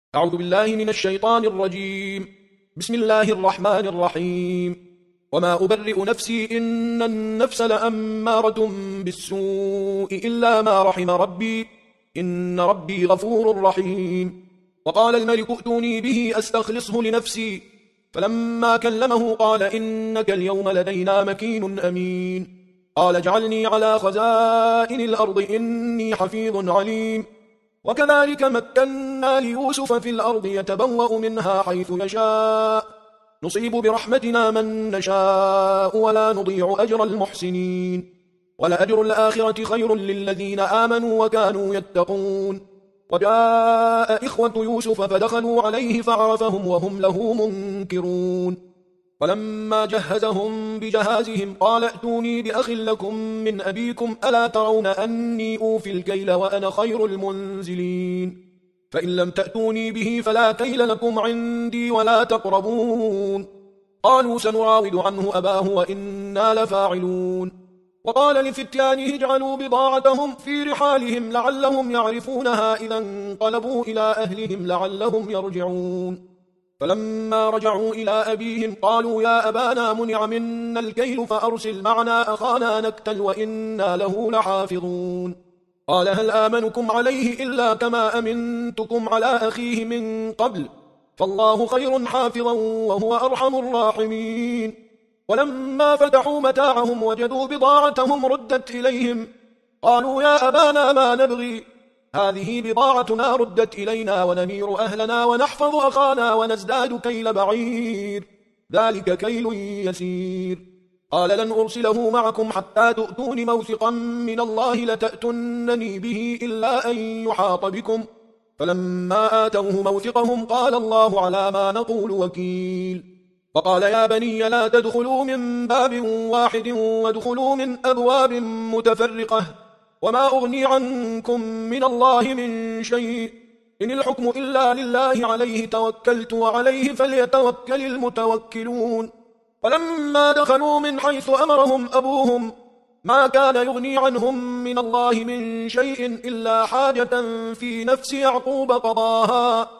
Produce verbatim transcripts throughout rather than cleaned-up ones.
أعوذ بالله من الشيطان الرجيم. بسم الله الرحمن الرحيم. وما أبرئ نفسي إن النفس لأمارة بالسوء إلا ما رحم ربي إن ربي غفور رحيم. وقال الملك ائتوني به أستخلصه لنفسي، فلما كلمه قال إنك اليوم لدينا مكين أمين. قال اجعلني على خزائن الأرض إني حفيظ عليم. وكذلك مكنا ليوسف في الأرض يتبوأ منها حيث يشاء، نصيب برحمتنا من نشاء ولا نضيع أجر المحسنين. ولأجر الآخرة خير للذين آمنوا وكانوا يتقون. وجاء إخوة يوسف فدخلوا عليه فعرفهم وهم له منكرون. ولما جهزهم بجهازهم قال ائتوني بأخ لكم من أبيكم ألا ترون أني أوفي الكيل وأنا خير المنزلين، فإن لم تأتوني به فلا كيل لكم عندي ولا تقربون. قالوا سنراود عنه أباه وإنا لفاعلون. وقال لفتيانه اجعلوا بضاعتهم في رحالهم لعلهم يعرفونها إذا انقلبوا إلى أهلهم لعلهم يرجعون. فلما رجعوا إلى أبيهم قالوا يا أبانا منع منا الكيل فأرسل معنا أخانا نكتل وإنا له لحافظون. قال هل آمنكم عليه إلا كما أمنتكم على أخيه من قبل، فالله خير حافظا وهو أرحم الراحمين. ولما فتحوا متاعهم وجدوا بضاعتهم ردت إليهم قالوا يا أبانا ما نبغي، هذه بضاعتنا ردت إلينا ونمير أهلنا ونحفظ أخانا ونزداد كيل بعير، ذلك كيل يسير. قال لن أرسله معكم حتى تؤتون موثقا من الله لتأتنني به إلا أن يحاط بكم. فلما آتوه موثقهم قال الله على ما نقول وكيل. وقال يا بني لا تدخلوا من باب واحد وادخلوا من أبواب متفرقة وما أغني عنكم من الله من شيء إن الحكم إلا لله عليه توكلت وعليه فليتوكل المتوكلون. ولما دخلوا من حيث أمرهم أبوهم ما كان يغني عنهم من الله من شيء إلا حاجة في نفس يعقوب قضاها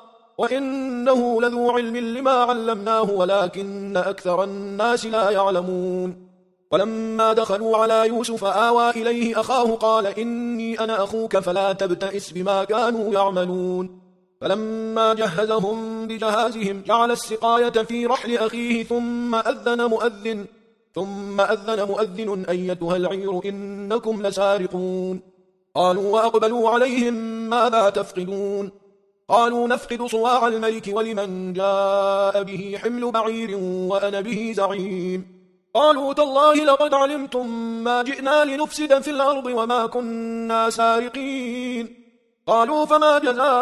وإنه لذو علم لما علمناه ولكن أكثر الناس لا يعلمون. ولما دخلوا على يوسف آوى إليه أخاه قال إني أنا أخوك فلا تبتئس بما كانوا يعملون. فلما جهزهم بجهازهم جعل السقاية في رحل أخيه ثم أذن مؤذن ثم أذن مؤذن أيتها العير إنكم لسارقون. قالوا وأقبلوا عليهم ماذا تفقدون؟ قالوا نفقد صواع الملك ولمن جاء به حمل بعير وأنا به زعيم. قالوا تالله لقد علمتم ما جئنا لنفسد في الأرض وما كنا سارقين. قالوا فما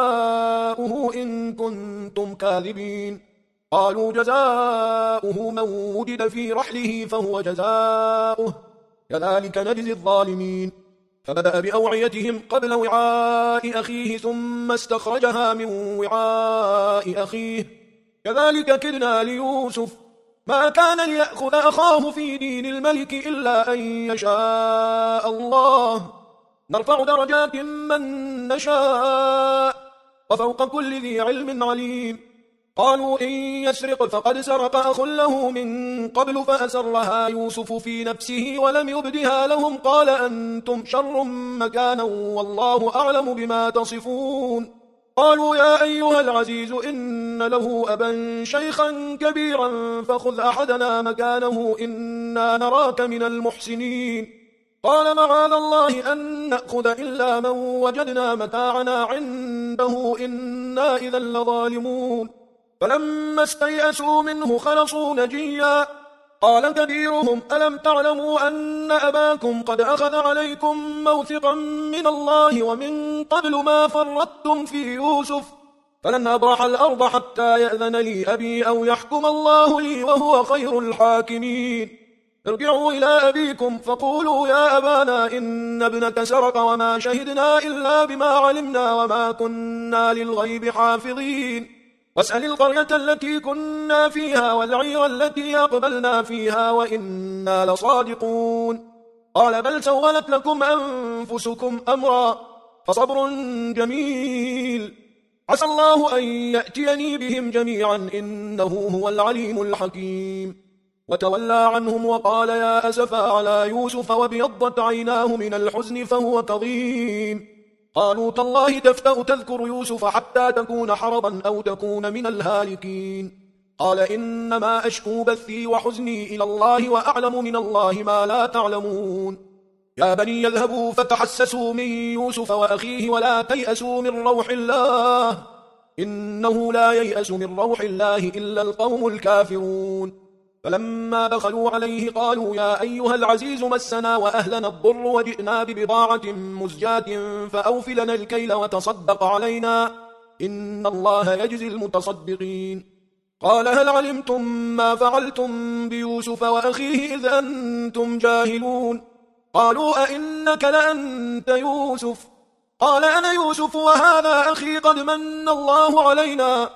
جزاؤه إن كنتم كاذبين؟ قالوا جزاؤه من وجد في رحله فهو جزاؤه كذلك نجزي الظالمين. فبدأ بأوعيتهم قبل وعاء أخيه ثم استخرجها من وعاء أخيه كذلك كدنا ليوسف ما كان ليأخذ أخاه في دين الملك إلا أن يشاء الله نرفع درجات من نشاء وفوق كل ذي علم عليم. قالوا إن يسرق فقد سرق أخ له من قبل فأسرها يوسف في نفسه ولم يبدها لهم قال أنتم شر مكانا والله أعلم بما تصفون. قالوا يا أيها العزيز إن له أبا شيخا كبيرا فخذ أحدنا مكانه إنا نراك من المحسنين. قال معاذ الله أن نأخذ إلا من وجدنا متاعنا عنده إنا إذا لظالمون. فلما استيأسوا منه خلصوا نجيا قال كبيرهم ألم تعلموا أن أباكم قد أخذ عليكم موثقا من الله ومن قبل ما فرطتم في يوسف فلن أبرح الأرض حتى يأذن لي أبي أو يحكم الله لي وهو خير الحاكمين. ارجعوا إلى أبيكم فقولوا يا أبانا إن ابنك سرق وما شهدنا إلا بما علمنا وما كنا للغيب حافظين. واسأل القرية التي كنا فيها والعير التي أقبلنا فيها وإنا لصادقون. قال بل سولت لكم أنفسكم أمرا فصبر جميل عسى الله أن يأتيني بهم جميعا إنه هو العليم الحكيم. وتولى عنهم وقال يا أسفا على يوسف وابيضت عيناه من الحزن فهو كظيم. قالوا تالله تفتأ تذكر يوسف حتى تكون حرضا أو تكون من الهالكين. قال إنما أشكو بثي وحزني إلى الله وأعلم من الله ما لا تعلمون. يا بني يذهبوا فتحسسوا من يوسف وأخيه ولا تيأسوا من روح الله إنه لا ييأس من روح الله إلا القوم الكافرون. فلما دخلوا عليه قالوا يا أيها العزيز مسنا وأهلنا الضر وجئنا ببضاعة مزجاة فأوف لنا الكيل وتصدق علينا إن الله يجزي المتصدقين. قال هل علمتم ما فعلتم بيوسف وأخيه إذ أنتم جاهلون؟ قالوا أئنك لأنت يوسف؟ قال أنا يوسف وهذا أخي قد من الله علينا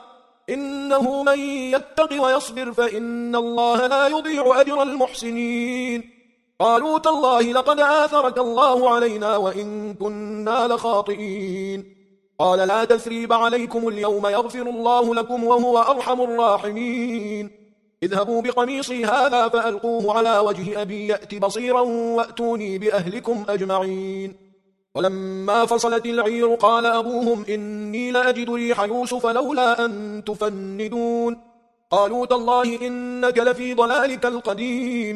إنه من يتق ويصبر فإن الله لا يضيع أجر المحسنين. قالوا تالله لقد آثرك الله علينا وإن كنا لخاطئين. قال لا تثريب عليكم اليوم يغفر الله لكم وهو أرحم الراحمين. اذهبوا بقميصي هذا فألقوه على وجه أبي يأت بصيرا وأتوني بأهلكم أجمعين. ولما فصلت العير قال أبوهم إني لأجد ريح يوسف لولا أن تفندون. قالوا تالله إنك لفي ضلالك القديم.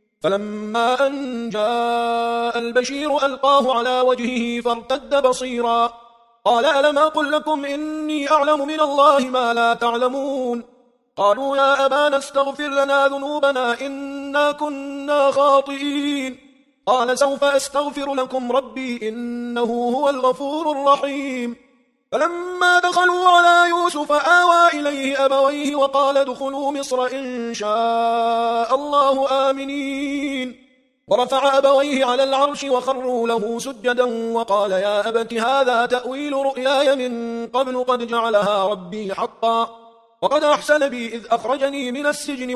فلما أن جاء البشير ألقاه على وجهه فارتد بصيرا قال ألم أقل لكم إني أعلم من الله ما لا تعلمون. قالوا يا أبانا استغفر لنا ذنوبنا إنا كنا خاطئين. قال سوف أستغفر لكم ربي إنه هو الغفور الرحيم. فلما دخلوا على يوسف آوى إليه أبويه وقال ادخلوا مصر إن شاء الله آمنين. ورفع أبويه على العرش وخروا له سجدا وقال يا أبت هذا تأويل رؤياي من قبل قد جعلها ربي حقا وقد أحسن بي إذ أخرجني من السجن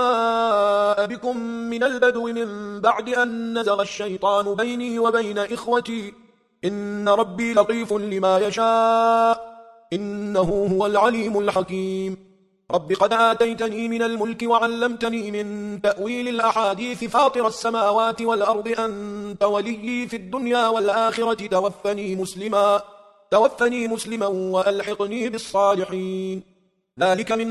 وجاء بكم من البدو من بعد أن نزغ الشيطان بيني وبين إخوتي إن ربي لطيف لما يشاء إنه هو العليم الحكيم. رب قد آتيتني من الملك وعلمتني من تأويل الأحاديث فاطر السماوات والأرض أنت وليي في الدنيا والآخرة توفني مسلما توفني مسلما وألحقني بالصالحين. ذلك من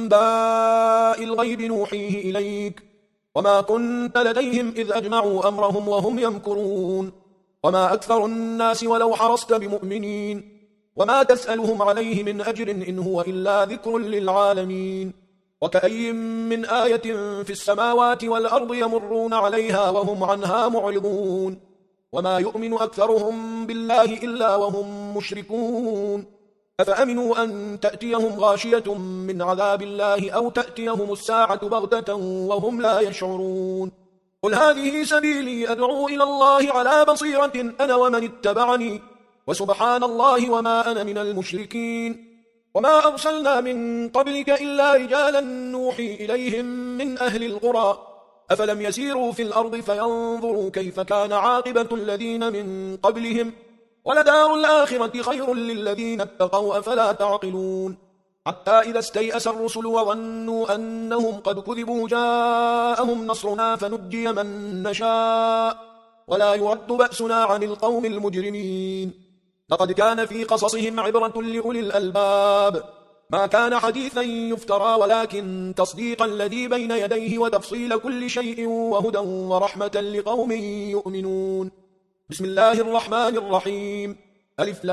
أنباء الغيب نوحيه إليك وما كنت لديهم إذ أجمعوا أمرهم وهم يمكرون. وما أكثر الناس ولو حرصت بمؤمنين وما تسألهم عليه من أجر إن هو إلا ذكر للعالمين. وكأي من آية في السماوات والأرض يمرون عليها وهم عنها معرضون وما يؤمن أكثرهم بالله إلا وهم مشركون. أفأمنوا أن تأتيهم غاشية من عذاب الله أو تأتيهم الساعة بغتة وهم لا يشعرون. قل هذه سبيلي أدعو إلى الله على بصيرة أنا ومن اتبعني وسبحان الله وما أنا من المشركين. وما أرسلنا من قبلك إلا رجالا نوحي إليهم من أهل القرى أفلم يسيروا في الأرض فينظروا كيف كان عاقبة الذين من قبلهم ولدار الآخرة خير للذين اتقوا أفلا تعقلون. حتى إذا استيأس الرسل وظنوا أنهم قد كذبوا جاءهم نصرنا فنجي من نشاء ولا يرد بأسنا عن القوم المجرمين. لقد كان في قصصهم عبرة لأولي الألباب ما كان حديثا يفترى ولكن تصديق الذي بين يديه وتفصيل كل شيء وهدى ورحمة لقوم يؤمنون. بسم الله الرحمن الرحيم. ألف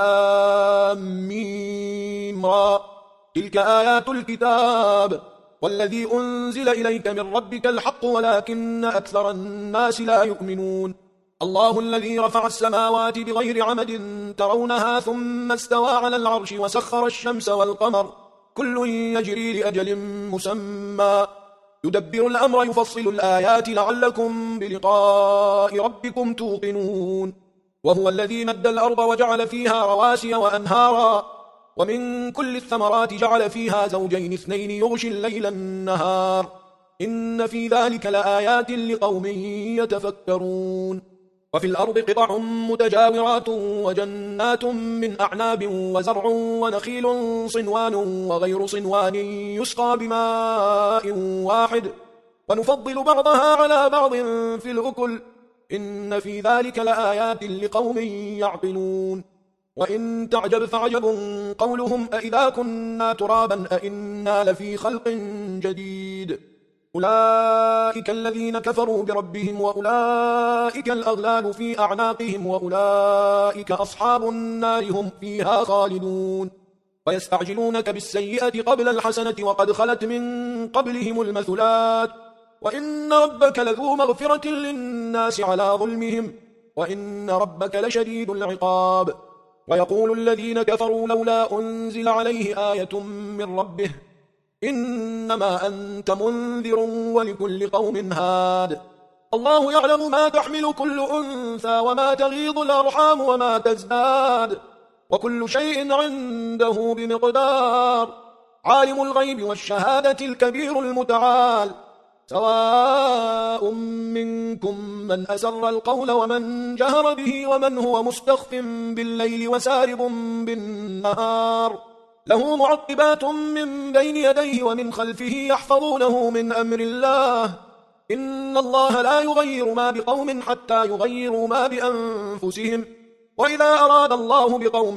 لام ميم را تلك آيات الكتاب والذي أنزل إليك من ربك الحق ولكن أكثر الناس لا يؤمنون. الله الذي رفع السماوات بغير عمد ترونها ثم استوى على العرش وسخر الشمس والقمر كل يجري لأجل مسمى يدبر الأمر يفصل الآيات لعلكم بلقاء ربكم توقنون. وهو الذي مد الأرض وجعل فيها رواسي وأنهارا ومن كل الثمرات جعل فيها زوجين اثنين يغشي الليل النهار إن في ذلك لآيات لقوم يتفكرون. وفي الأرض قطع متجاورات وجنات من أعناب وزرع ونخيل صنوان وغير صنوان يسقى بماء واحد ونفضل بعضها على بعض في الأكل إن في ذلك لآيات لقوم يعقلون وإن تعجب فعجب قولهم أإذا كنا ترابا أإنا لفي خلق جديد أولئك الذين كفروا بربهم وأولئك الأغلال في أعناقهم وأولئك أصحاب النار هم فيها خالدون ويستعجلونك بالسيئة قبل الحسنة وقد خلت من قبلهم المثلات وإن ربك لذو مغفرة للناس على ظلمهم وإن ربك لشديد العقاب ويقول الذين كفروا لولا أنزل عليه آية من ربه إنما أنت منذر ولكل قوم هاد الله يعلم ما تحمل كل أنثى وما تغيض الأرحام وما تزداد وكل شيء عنده بمقدار عالم الغيب والشهادة الكبير المتعال سواء منكم من أسر القول ومن جهر به ومن هو مستخف بالليل وسارب بالنهار له معقبات من بين يديه ومن خلفه يحفظونه من أمر الله إن الله لا يغير ما بقوم حتى يغيروا ما بأنفسهم وإذا أراد الله بقوم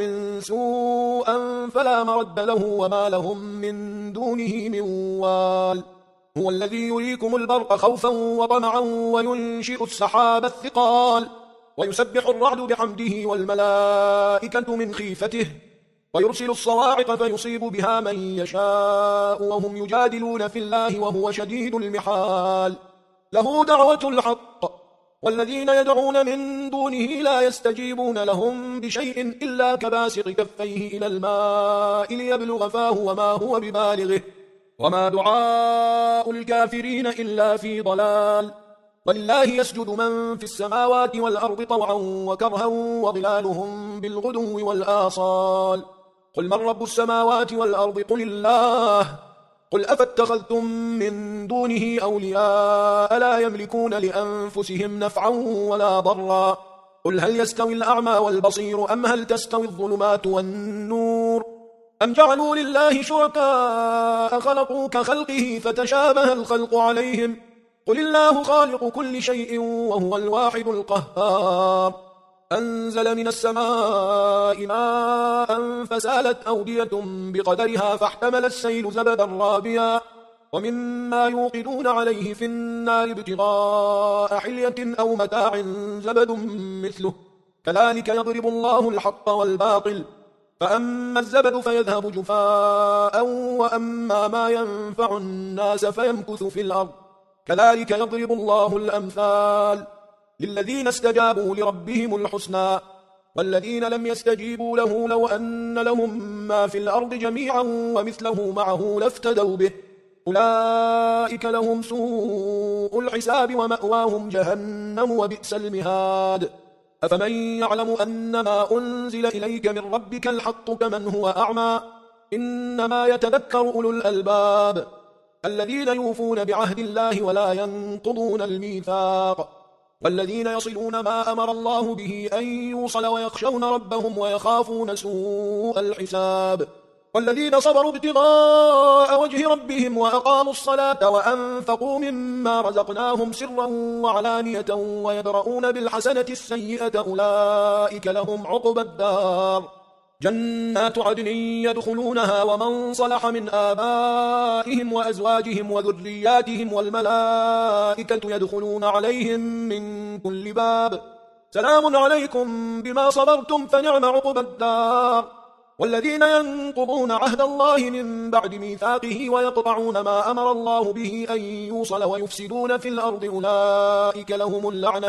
سوءا فلا مرد له وما لهم من دونه من وال هو الذي يريكم البرق خوفا وطمعا وينشئ السحاب الثقال ويسبح الرعد بحمده والملائكة من خيفته ويرسل الصواعق فيصيب بها من يشاء وهم يجادلون في الله وهو شديد المحال له دعوة الحق والذين يدعون من دونه لا يستجيبون لهم بشيء إلا كباسط كفيه إلى الماء ليبلغ فاه وما هو ببالغه وما دعاء الكافرين إلا في ضلال ولله يسجد من في السماوات والأرض طوعا وكرها وظلالهم بالغدو والآصال قل من رب السماوات والأرض قل الله قل أفاتخذتم من دونه أولياء لا يملكون لأنفسهم نفعا ولا ضرا قل هل يستوي الأعمى والبصير أم هل تستوي الظلمات والنور أم جعلوا لله شركاء خلقوا كخلقه فتشابه الخلق عليهم قل الله خالق كل شيء وهو الواحد القهار أنزل من السماء ماء فسالت أودية بقدرها فاحتمل السيل زبدا رابيا ومما يوقدون عليه في النار ابتغاء حلية أو متاع زبد مثله كذلك يضرب الله الحق والباطل فأما الزبد فيذهب جفاء وأما ما ينفع الناس فيمكث في الأرض كذلك يضرب الله الأمثال للذين استجابوا لربهم الحسنى والذين لم يستجيبوا له لو أن لهم ما في الأرض جميعا ومثله معه لافتدوا به أولئك لهم سوء الحساب ومأواهم جهنم وبئس المهاد أفمن يعلم أنما أنزل إليك من ربك الحق كمن هو أعمى إنما يتذكر أولو الألباب الذين يوفون بعهد الله ولا ينقضون الميثاق والذين يصلون ما أمر الله به أن يوصل ويخشون ربهم ويخافون سوء الحساب والذين صبروا ابتغاء وجه ربهم وأقاموا الصلاة وأنفقوا مما رزقناهم سرا وعلانية ويدرؤون بالحسنة السيئة أولئك لهم عقبى الدار جنات عدن يدخلونها ومن صلح من آبائهم وأزواجهم وذرياتهم والملائكة يدخلون عليهم من كل باب سلام عليكم بما صبرتم فنعم عقبى الدار والذين ينقضون عهد الله من بعد ميثاقه ويقطعون ما أمر الله به أن يوصل ويفسدون في الأرض أولئك لهم اللعنة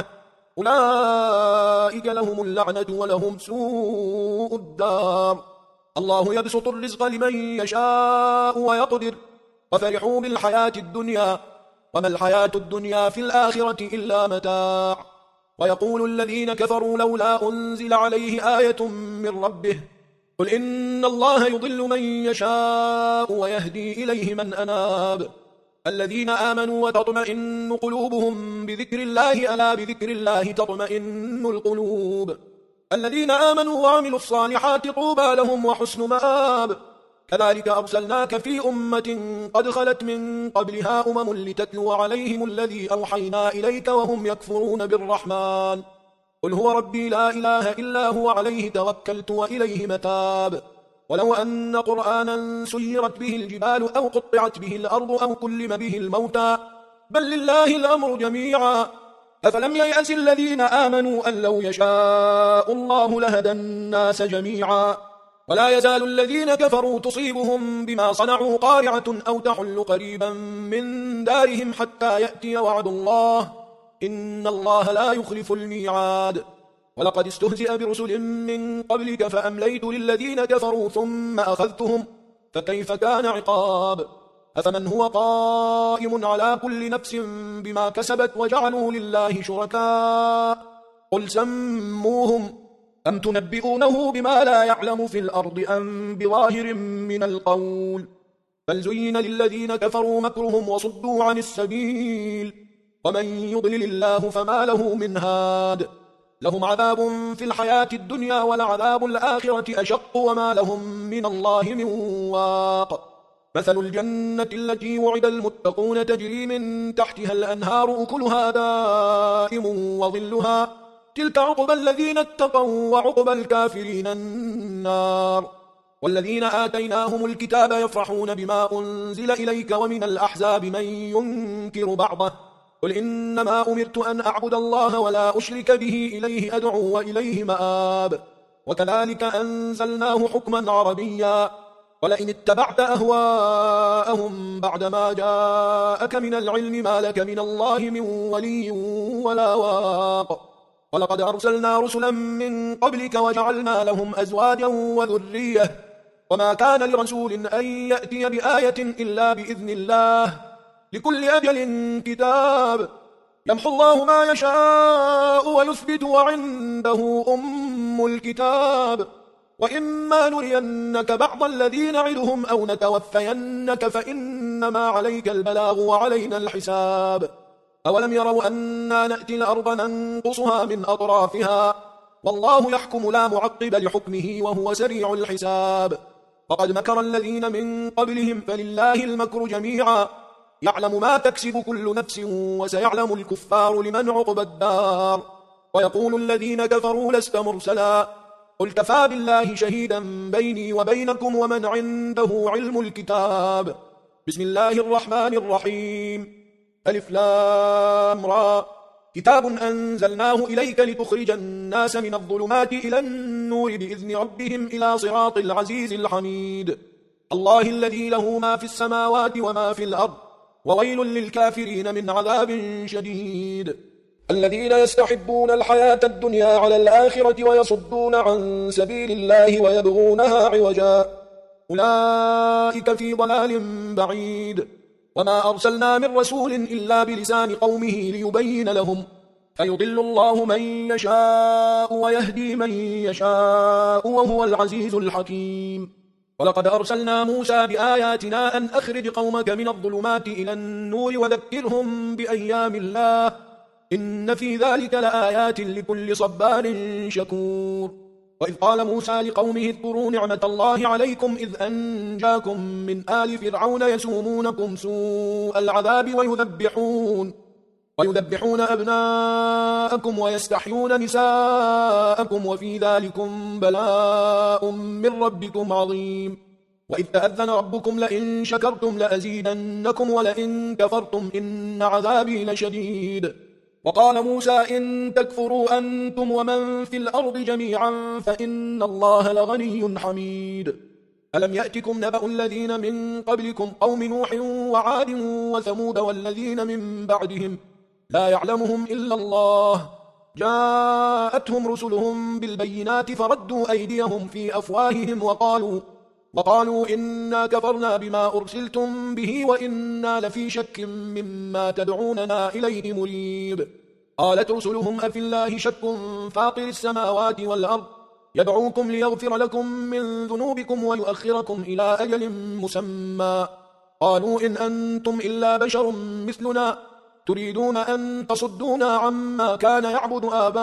أولئك لهم اللعنة ولهم سوء الدار الله يبسط الرزق لمن يشاء ويقدر وفرحوا بالحياة الدنيا وما الحياة الدنيا في الآخرة إلا متاع ويقول الذين كفروا لولا أنزل عليه آية من ربه قل إن الله يضل من يشاء ويهدي إليه من أناب الذين آمنوا وتطمئن قلوبهم بذكر الله ألا بذكر الله تطمئن القلوب الذين آمنوا وعملوا الصالحات طوبى لهم وحسن مآب كذلك أرسلناك في أمة قد خلت من قبلها أمم لتتلو عليهم الذي أوحينا إليك وهم يكفرون بالرحمن قل هو ربي لا إله إلا هو عليه توكلت وإليه متاب ولو أن قرآنا سيرت به الجبال أو قطعت به الأرض أو كلم به الموتى بل لله الأمر جميعا أفلم ييأس الذين آمنوا أن لو يشاء الله لهدى الناس جميعا ولا يزال الذين كفروا تصيبهم بما صنعوا قارعة أو تحل قريبا من دارهم حتى يأتي وعد الله إن الله لا يخلف الميعاد ولقد استهزئ برسل من قبلك فأمليت للذين كفروا ثم أخذتهم فكيف كان عقاب أفمن هو قائم على كل نفس بما كسبت وجعلوا لله شركاء قل سموهم أم تنبئونه بما لا يعلم في الأرض أم بظاهر من القول بل زين للذين كفروا مكرهم وصدوا عن السبيل ومن يضلل الله فما له من هاد لهم عذاب في الحياة الدنيا ولعذاب الآخرة أشق وما لهم من الله من واق مثل الجنة التي وعد المتقون تجري من تحتها الأنهار أكلها دائم وظلها تلك عقبى الذين اتقوا وعقبى الكافرين النار والذين آتيناهم الكتاب يفرحون بما أنزل إليك ومن الأحزاب من ينكر بعضه قل إنما أمرت أن أعبد الله ولا أشرك به إليه أدعو وإليه مآب وكذلك أنزلناه حكما عربيا ولئن اتبعت أهواءهم بعدما جاءك من العلم ما لك من الله من ولي ولا واق ولقد أرسلنا رسلا من قبلك وجعلنا لهم أزواجا وذرية وما كان لرسول أن يأتي بآية إلا بإذن الله لكل أجل كتاب يمحو الله ما يشاء ويثبت وعنده أم الكتاب وإما نرينك بعض الذين نعدهم أو نتوفينك فإنما عليك البلاغ وعلينا الحساب أولم يروا أنا نأتي الأرض ننقصها من أطرافها والله يحكم لا معقب لحكمه وهو سريع الحساب فقد مكر الذين من قبلهم فلله المكر جميعا يعلم ما تكسب كل نفس وسيعلم الكفار لمن عقبى الدار ويقول الذين كفروا لست مرسلا قل كفى بالله شهيدا بيني وبينكم ومن عنده علم الكتاب بسم الله الرحمن الرحيم ألف لام را كتاب أنزلناه إليك لتخرج الناس من الظلمات إلى النور بإذن ربهم إلى صراط العزيز الحميد الله الذي له ما في السماوات وما في الأرض وويل للكافرين من عذاب شديد الذين يستحبون الحياة الدنيا على الآخرة ويصدون عن سبيل الله ويبغونها عوجا أولئك في ضلال بعيد وما أرسلنا من رسول إلا بلسان قومه ليبين لهم فيضل الله من يشاء ويهدي من يشاء وهو العزيز الحكيم ولقد أرسلنا موسى بآياتنا أن أخرج قومك من الظلمات إلى النور وذكرهم بأيام الله إن في ذلك لآيات لكل صبار شكور وإذ قال موسى لقومه اذكروا نعمة الله عليكم إذ أنجاكم من آل فرعون يسومونكم سوء العذاب ويذبحون ويذبحون أبناءكم ويستحيون نساءكم وفي ذلكم بلاء من ربكم عظيم وإذ تأذن ربكم لئن شكرتم لأزيدنكم ولئن كفرتم إن عذابي لشديد وقال موسى إن تكفروا أنتم ومن في الأرض جميعا فإن الله لغني حميد ألم يأتكم نبأ الذين من قبلكم قوم نوح وعاد وثمود والذين من بعدهم لا يعلمهم إلا الله جاءتهم رسلهم بالبينات فردوا أيديهم في أفواههم وقالوا وقالوا إنا كفرنا بما أرسلتم به وإنا لفي شك مما تدعوننا إليه مريب قالت رسلهم أفي الله شك فاطر السماوات والأرض يدعوكم ليغفر لكم من ذنوبكم ويؤخركم إلى أجل مسمى قالوا إن أنتم إلا بشر مثلنا تريدون أن تصدونا عما كان يعبد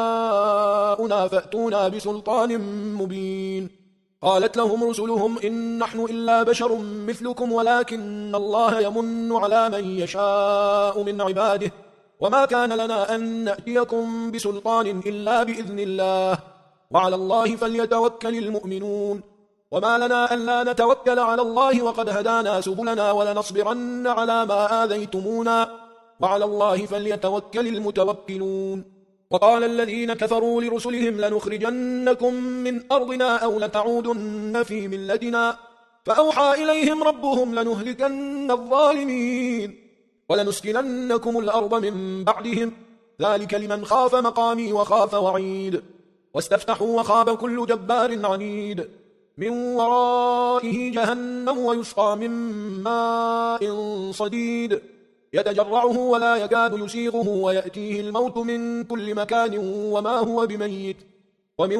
آباؤنا فأتونا بسلطان مبين. قالت لهم رسلهم إن نحن إلا بشر مثلكم ولكن الله يمن على من يشاء من عباده وما كان لنا أن نأتيكم بسلطان إلا بإذن الله وعلى الله فليتوكل المؤمنون. وما لنا ألا نتوكل على الله وقد هدانا سبلنا ولنصبرن على ما آذيتمونا وعلى الله فليتوكل المتوكلون. وقال الذين كفروا لرسلهم لنخرجنكم من أرضنا أو لتعودن في ملتنا فأوحى إليهم ربهم لنهلكن الظالمين ولنسكننكم الأرض من بعدهم ذلك لمن خاف مقامي وخاف وعيد. واستفتحوا وخاب كل جبار عنيد من ورائه جهنم ويسقى من ماء صديد يتجرعه ولا يكاد يسيغه ويأتيه الموت من كل مكان وما هو بميت ومن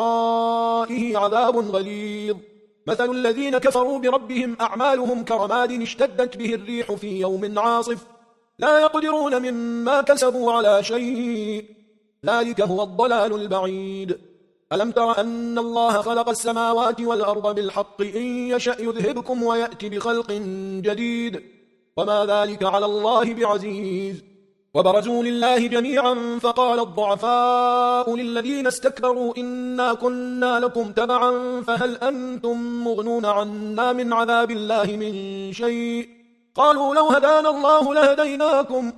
ورائه عذاب غليظ. مثل الذين كفروا بربهم أعمالهم كرماد اشتدت به الريح في يوم عاصف لا يقدرون مما كسبوا على شيء ذلك هو الضلال البعيد. ألم تر أن الله خلق السماوات والأرض بالحق إن يشأ يذهبكم ويأتي بخلق جديد وما ذلك على الله بعزيز. وبرزوا لله جميعا فقال الضعفاء للذين استكبروا إنا كنا لكم تبعا فهل أنتم مغنون عنا من عذاب الله من شيء قالوا لو هدانا الله لهديناكم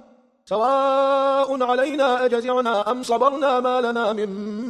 سواء علينا أجزعنا أم صبرنا ما لنا من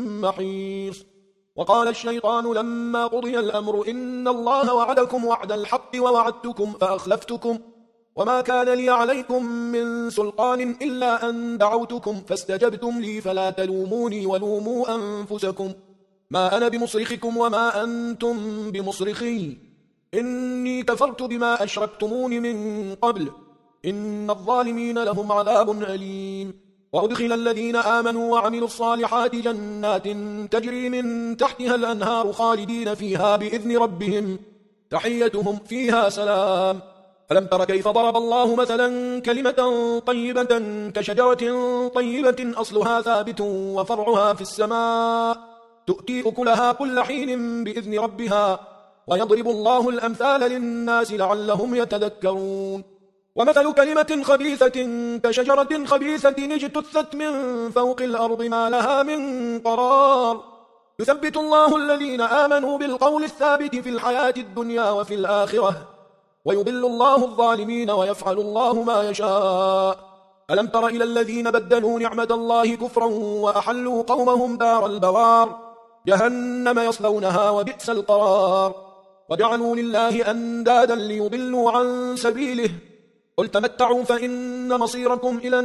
محيص. وقال الشيطان لما قضي الأمر إن الله وعدكم وعد الحق ووعدتكم فأخلفتكم وما كان لي عليكم من سلطان إلا أن دعوتكم فاستجبتم لي فلا تلوموني ولوموا أنفسكم ما أنا بمصرخكم وما أنتم بمصرخي إني كفرت بما أشركتمون من قبل إن الظالمين لهم عذاب أليم. وأدخل الذين آمنوا وعملوا الصالحات جنات تجري من تحتها الأنهار خالدين فيها بإذن ربهم تحيتهم فيها سلام. ألم تر كيف ضرب الله مثلا كلمة طيبة كشجرة طيبة أصلها ثابت وفرعها في السماء تؤتي أكلها كل حين بإذن ربها ويضرب الله الأمثال للناس لعلهم يتذكرون. ومثل كلمة خبيثة كشجرة خبيثة اجتثت من فوق الأرض ما لها من قرار يثبت الله الذين آمنوا بالقول الثابت في الحياة الدنيا وفي الآخرة ويضل الله الظالمين ويفعل الله ما يشاء. ألم تر إلى الذين بدلوا نعمة الله كفرا وأحلوا قومهم دار البوار جهنم يصلونها وبئس القرار وجعلوا لله أندادا ليضلوا عن سبيله قل تمتعوا فإن مصيركم إلى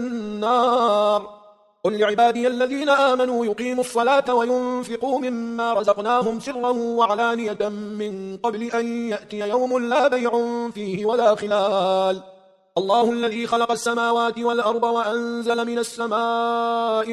النار. قل لعبادي الذين آمنوا يقيموا الصلاة وينفقوا مما رزقناهم سرا وعلانية من قبل أن يأتي يوم لا بيع فيه ولا خلال. الله الذي خلق السماوات والأرض وأنزل من السماء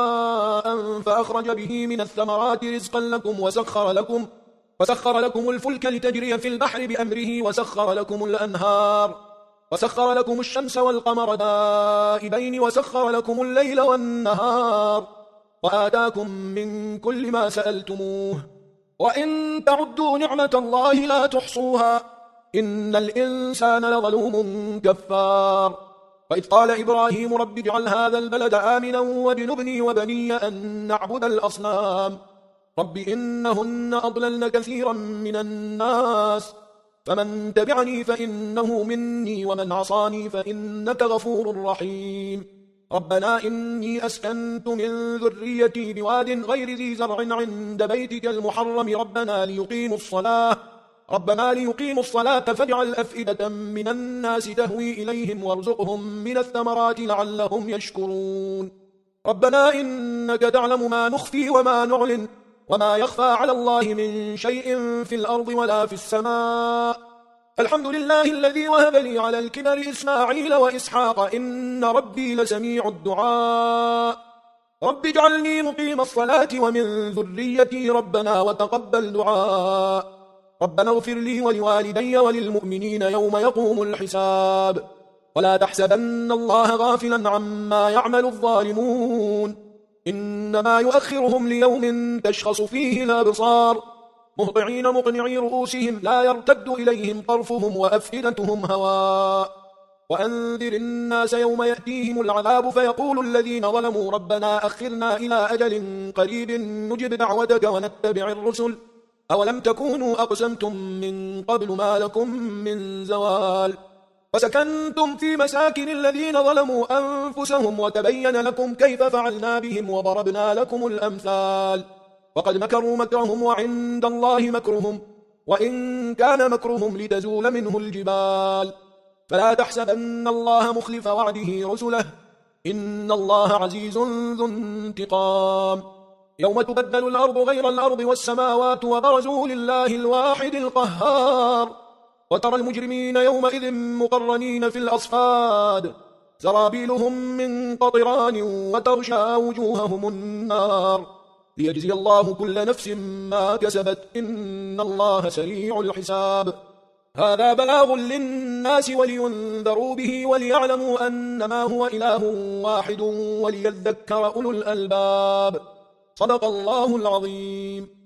ماء فأخرج به من الثمرات رزقا لكم وسخر لكم, وسخر لكم الفلك لتجري في البحر بأمره وسخر لكم الأنهار وسخر لكم الشمس والقمر دائبين وسخر لكم الليل والنهار وآتاكم من كل ما سألتموه وإن تعدوا نعمة الله لا تحصوها إن الإنسان لظلوم كفار. وإذ قال إبراهيم رب اجعل هذا البلد آمنا واجنبني وبني أن نعبد الأصنام رب إنهن أضللن كثيرا من الناس فمن تبعني فإنه مني ومن عصاني فإنك غفور رحيم. ربنا إني أسكنت من ذريتي بواد غير ذي زرع عند بيتك المحرم ربنا ليقيموا الصلاة ربنا ليقيموا الصلاة فاجعل أفئدة من الناس تهوي إليهم وارزقهم من الثمرات لعلهم يشكرون. ربنا إنك تعلم ما نخفي وما نعلن وما يخفى على الله من شيء في الأرض ولا في السماء الحمد لله الذي وهب لي على الكبر إسماعيل وإسحاق إن ربي لسميع الدعاء رب اجعلني مقيم الصلاة ومن ذريتي ربنا وتقبل دعاء ربنا اغفر لي ولوالدي وللمؤمنين يوم يقوم الحساب ولا تحسبن الله غافلا عما يعمل الظالمون إنما يؤخرهم ليوم تشخص فيه الأبصار مهطعين مقنعي رؤوسهم لا يرتد إليهم طرفهم وأفئدتهم هواء وأنذر الناس يوم يأتيهم العذاب فيقول الذين ظلموا ربنا أخرنا إلى أجل قريب نجب دعوتك ونتبع الرسل أولم تكونوا أقسمتم من قبل ما لكم من زوال وسكنتم في مساكن الذين ظلموا أنفسهم وتبين لكم كيف فعلنا بهم وضربنا لكم الأمثال وقد مكروا مكرهم وعند الله مكرهم وإن كان مكرهم لتزول منه الجبال فلا تحسبن الله مخلف وعده رسله إن الله عزيز ذو انتقام يوم تبدل الأرض غير الأرض والسماوات وبرزوا لله الواحد القهار وترى المجرمين يومئذ مقرنين في الأصفاد سرابيلهم من قطران وتغشى وجوههم النار ليجزي الله كل نفس ما كسبت إن الله سريع الحساب هذا بلاغ للناس ولينذروا به وليعلموا أنما هو إله واحد وليذكر أولو الألباب صدق الله العظيم.